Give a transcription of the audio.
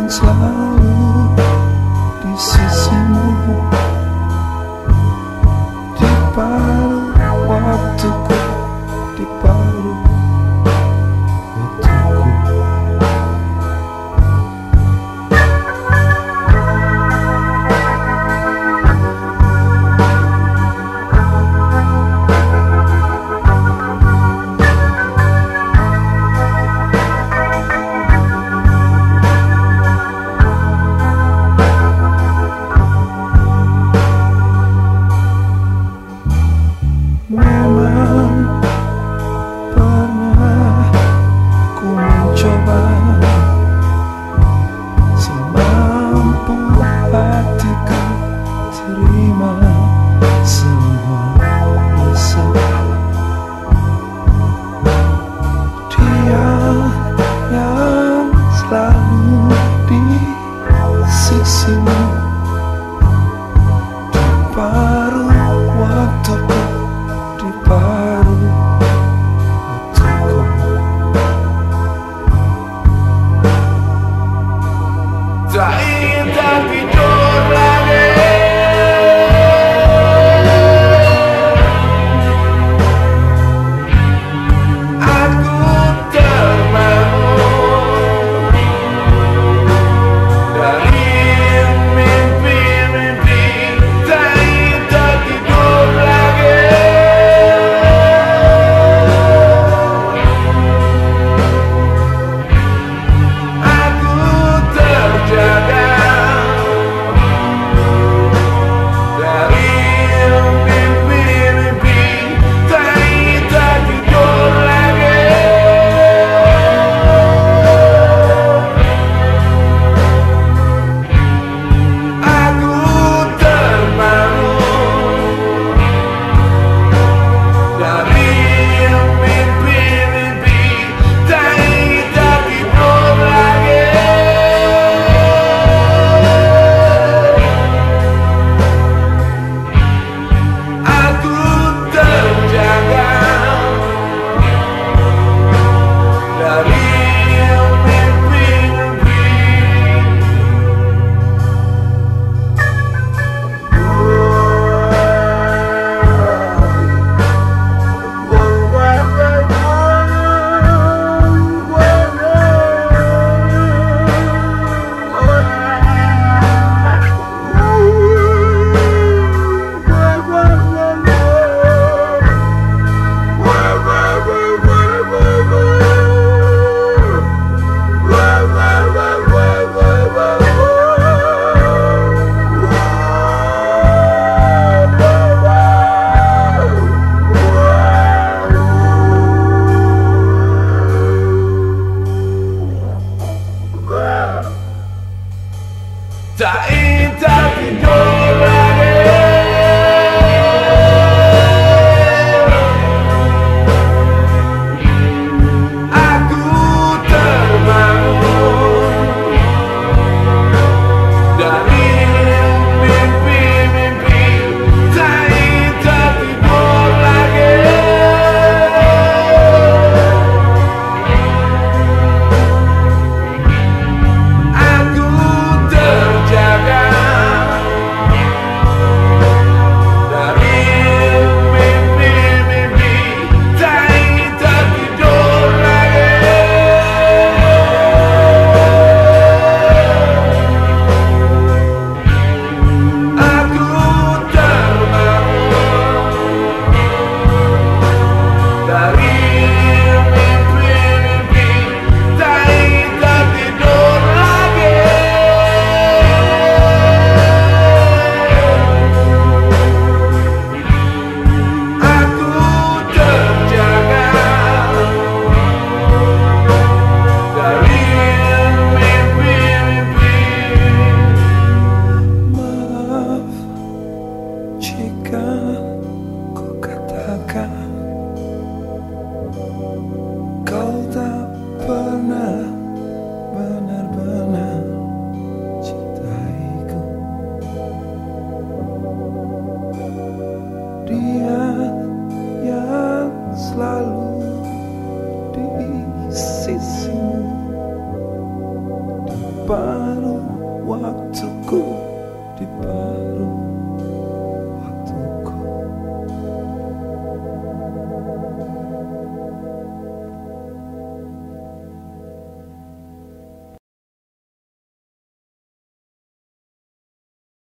ingin selalu di sisimu, di paruh waktuku, di paruh waktuku. Memang pernah ku mencoba semampu hatiku terima semua resah. Dia yang selalu di sisimu, di paruh waktuku, di paruh waktuku. Tak ingin tidur lagi, aku terbangun dari mimpi-mimpi. Tak ingin tidur lagi, aku terjaga dari mimpi-mimpi. Tak ingin tidur lagi, aku terbangun dari mimpi-mimpi. Tak ingin tidur lagi, aku terjaga dari mimpi-mimpi. Tak ingin tidur lagi, aku terbangun dari mimpi-mimpi. Tak ingin tidur lagi, aku terjaga paruh waktuku di paruh